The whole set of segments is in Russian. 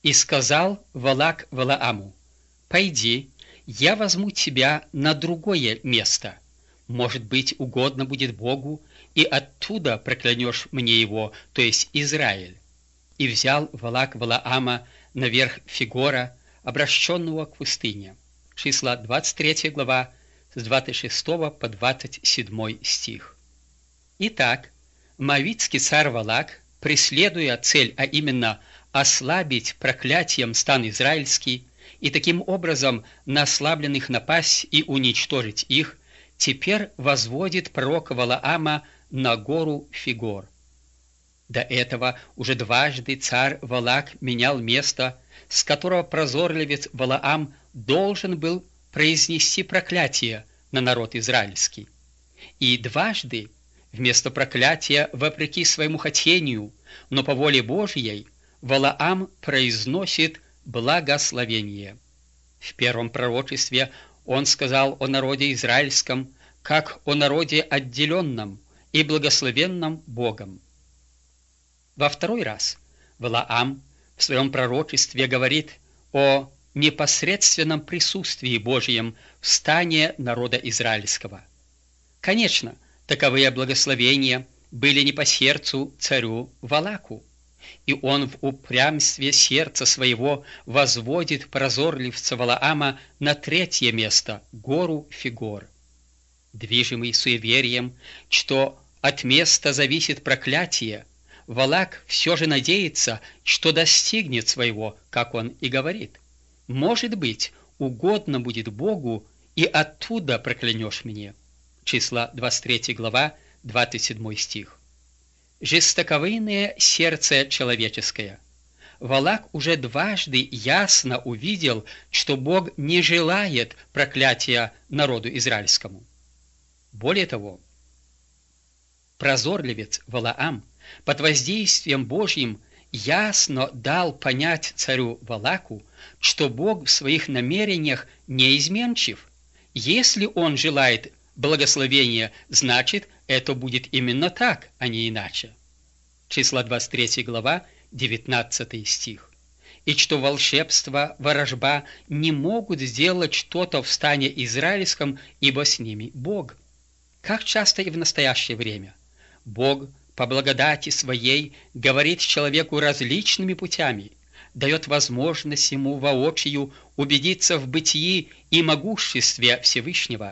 И сказал Валак Валааму: «Пойди, я возьму тебя на другое место. Может быть, угодно будет Богу, и оттуда проклянешь мне его, то есть Израиль». И взял Валак Валаама наверх Фигора, обращенного к пустыне. Числа 23 глава, с 26 по 27 стих. Итак, моавитский царь Валак, преследуя цель, а именно ослабить проклятием стан израильский и таким образом на ослабленных напасть и уничтожить их, теперь возводит пророка Валаама на гору Фигор. До этого уже дважды царь Валак менял место, с которого прозорливец Валаам должен был произнести проклятие на народ израильский. И дважды вместо проклятия, вопреки своему хотению, но по воле Божьей, Валаам произносит благословение. В первом пророчестве он сказал о народе израильском, как о народе отделенном и благословенном Богом. Во второй раз Валаам в своем пророчестве говорит о непосредственном присутствии Божьем в стане народа израильского. Конечно, таковые благословения были не по сердцу царю Валаку, и он в упрямстве сердца своего возводит прозорливца Валаама на третье место, гору Фигор. Движимый суеверием, что от места зависит проклятие, Валак все же надеется, что достигнет своего, как он и говорит. «Может быть, угодно будет Богу, и оттуда проклянешь мне». Числа 23 глава, 27 стих. Жестоковыйное сердце человеческое. Валак уже дважды ясно увидел, что Бог не желает проклятия народу израильскому. Более того, прозорливец Валаам под воздействием Божьим ясно дал понять царю Валаку, что Бог в своих намерениях неизменчив. Если он желает благословения, значит, это будет именно так, а не иначе. Числа 23 глава, 19 стих. И что волшебство, ворожба не могут сделать что-то в стане израильском, ибо с ними Бог. Как часто и в настоящее время Бог по благодати своей говорит человеку различными путями, дает возможность ему воочию убедиться в бытии и могуществе Всевышнего.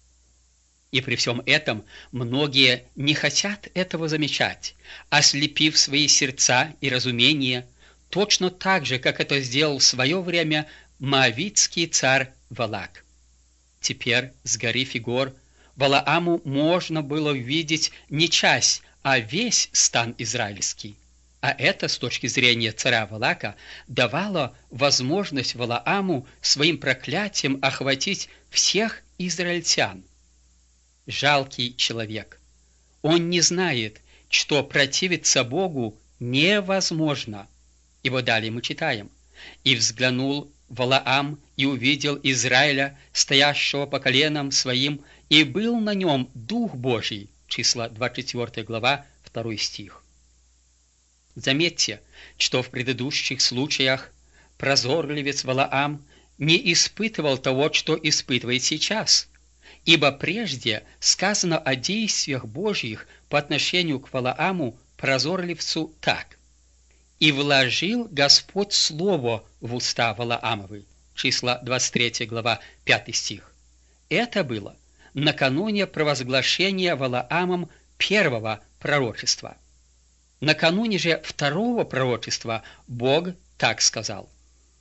И при всем этом многие не хотят этого замечать, ослепив свои сердца и разумение, точно так же, как это сделал в свое время моавитский царь Валак. Теперь с горы Фигор Валааму можно было видеть не часть, а весь стан израильский. А это, с точки зрения царя Валака, давало возможность Валааму своим проклятием охватить всех израильтян. Жалкий человек. Он не знает, что противиться Богу невозможно. Ибо далее мы читаем: «И взглянул Валаам и увидел Израиля, стоящего по коленам своим, и был на нем Дух Божий». Числа 24 глава, 2 стих. Заметьте, что в предыдущих случаях прозорливец Валаам не испытывал того, что испытывает сейчас, ибо прежде сказано о действиях Божьих по отношению к Валааму, прозорливцу, так: «И вложил Господь слово в уста Валаамовы». Числа 23 глава, 5 стих. Это было накануне провозглашения Валаамом первого пророчества. Накануне же второго пророчества Бог так сказал: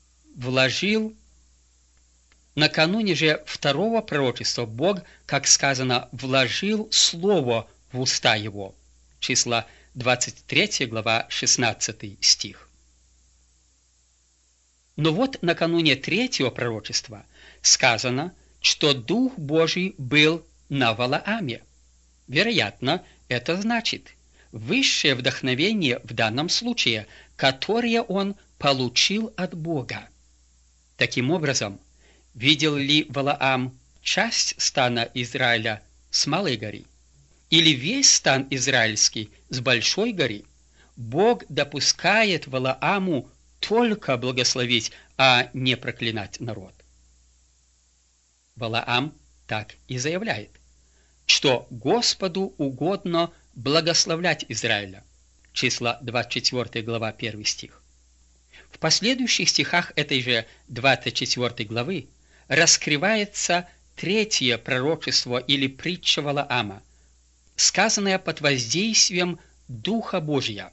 Накануне же второго пророчества Бог, как сказано, вложил слово в уста его. Числа 23 глава, 16 стих. Но вот накануне третьего пророчества сказано, что Дух Божий был на Валааме. Вероятно, это значит высшее вдохновение в данном случае, которое он получил от Бога. Таким образом, видел ли Валаам часть стана Израиля с Малой горы или весь стан израильский с Большой горы? Бог допускает Валааму только благословить, а не проклинать народ. Валаам так и заявляет, что Господу угодно благословлять Израиля. Числа 24 глава 1 стих. В последующих стихах этой же 24 главы раскрывается третье пророчество или притча Валаама, сказанное под воздействием Духа Божия.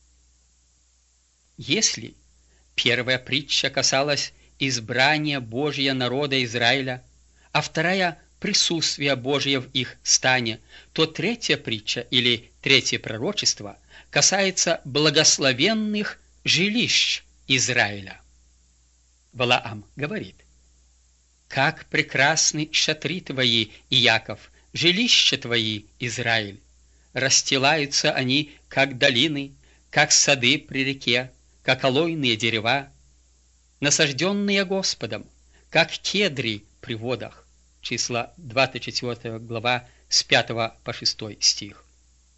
Если первая притча касалась избрания Божия народа Израиля, а вторая – присутствия Божия в их стане, то третья притча или третье пророчество касается благословенных жилищ Израиля. Валаам говорит: «Как прекрасны шатры твои, Иаков, жилища твои, Израиль! Расстилаются они, как долины, как сады при реке, как алойные дерева, насажденные Господом, как кедри при водах». Числа 24 глава с 5 по 6 стих.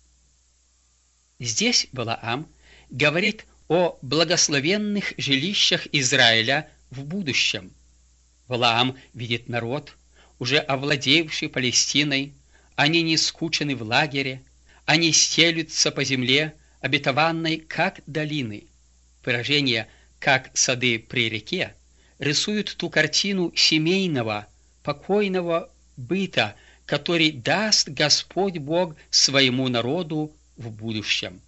Здесь Валаам говорит о благословенных жилищах Израиля в будущем. Валаам видит народ, уже овладевший Палестиной, они не скучены в лагере, они стелются по земле, обетованной, как долины. Выражение «как сады при реке» рисует ту картину семейного, покойного быта, который даст Господь Бог своему народу в будущем.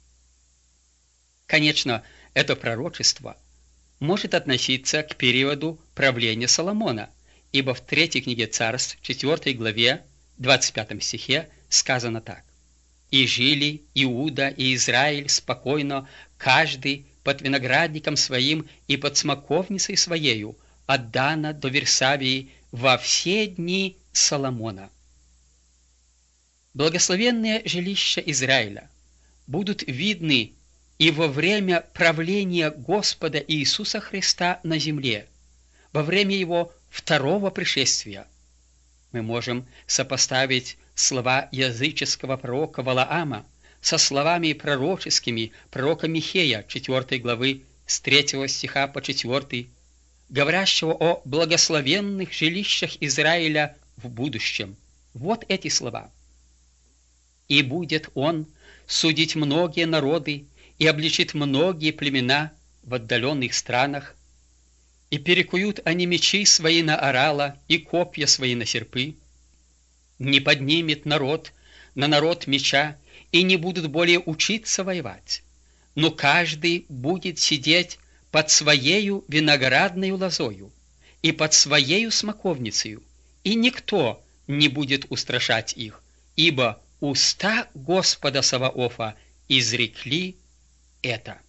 Конечно, это пророчество может относиться к периоду правления Соломона, ибо в 3 книге Царств, 4 главе, 25 стихе сказано так: «И жили Иуда и Израиль спокойно, каждый под виноградником своим и под смоковницей своею, от Дана до Версавии, во все дни Соломона». Благословенные жилища Израиля будут видны и во время правления Господа Иисуса Христа на земле, во время Его второго пришествия. Мы можем сопоставить слова языческого пророка Валаама со словами пророческими пророка Михея 4 главы с 3 стиха по 4, говорящего о благословенных жилищах Израиля в будущем. Вот эти слова: «И будет он судить многие народы, и обличит многие племена в отдаленных странах, и перекуют они мечи свои на орала и копья свои на серпы. Не поднимет народ на народ меча, и не будут более учиться воевать, но каждый будет сидеть под своею виноградною лозою и под своею смоковницею, и никто не будет устрашать их, ибо уста Господа Саваофа изрекли это».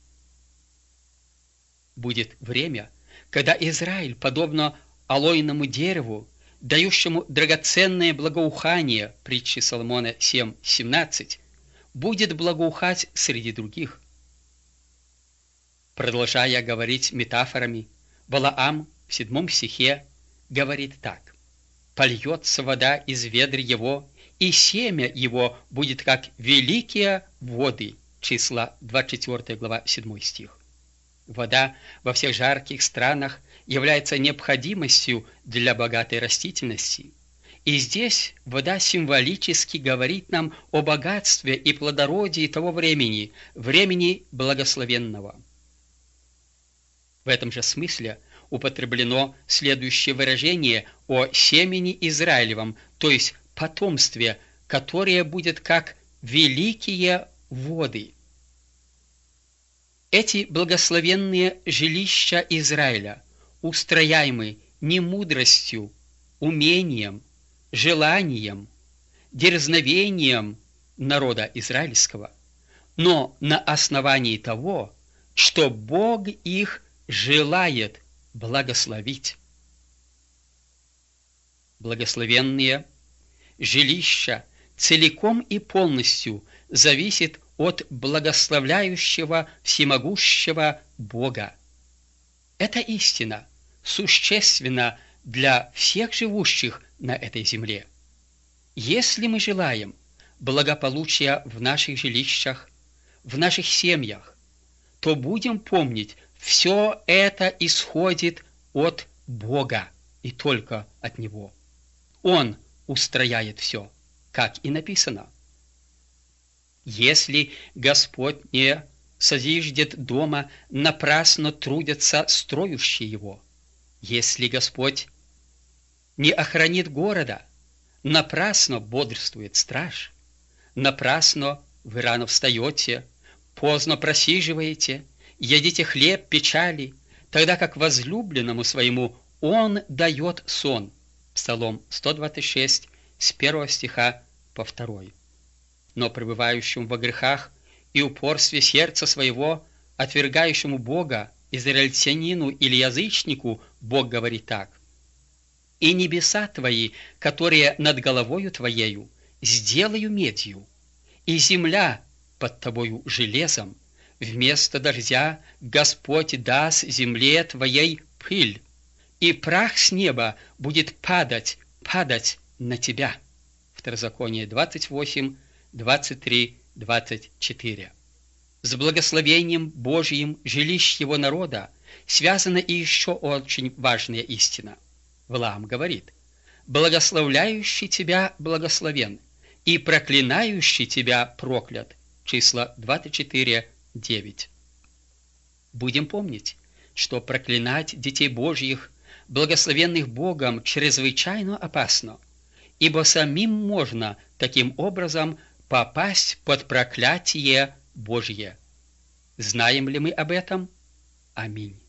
Будет время, когда Израиль, подобно алойному дереву, дающему драгоценное благоухание, притчи Соломона 7:17, будет благоухать среди других. Продолжая говорить метафорами, Валаам в 7 стихе говорит так: «Польется вода из ведр его, и семя его будет, как великие воды». Числа 24 глава 7 стих. Вода во всех жарких странах является необходимостью для богатой растительности. И здесь вода символически говорит нам о богатстве и плодородии того времени, времени благословенного. В этом же смысле употреблено следующее выражение о семени Израилевом, то есть потомстве, которое будет как великие воды. Эти благословенные жилища Израиля устрояемы не мудростью, умением, желанием, дерзновением народа израильского, но на основании того, что Бог их желает благословить. Благословенные жилища целиком и полностью зависит от благословляющего всемогущего Бога. Эта истина существенна для всех живущих на этой земле. Если мы желаем благополучия в наших жилищах, в наших семьях, то будем помнить Все это исходит от Бога и только от Него. Он устрояет все, как и написано. Если Господь не созиждет дома, напрасно трудятся строящие его. Если Господь не охранит города, напрасно бодрствует страж. Напрасно вы рано встаете, поздно просиживаете, едите хлеб печали, тогда как возлюбленному своему Он дает сон. Псалом 126, с 1 стиха по 2. Но пребывающему во грехах и упорстве сердца своего, отвергающему Бога, израильтянину или язычнику, Бог говорит так: «И небеса твои, которые над головою твоею, сделаю медью, и земля под тобою железом, вместо дождя Господь даст земле твоей пыль, и прах с неба будет падать на тебя». Второзаконие 28, 23, 24. С благословением Божьим жилищ его народа связана и еще очень важная истина. Валаам говорит: «Благословляющий тебя благословен, и проклинающий тебя проклят». Числа 24, 9. Будем помнить, что проклинать детей Божьих, благословенных Богом, чрезвычайно опасно, ибо самим можно таким образом попасть под проклятие Божье. Знаем ли мы об этом? Аминь.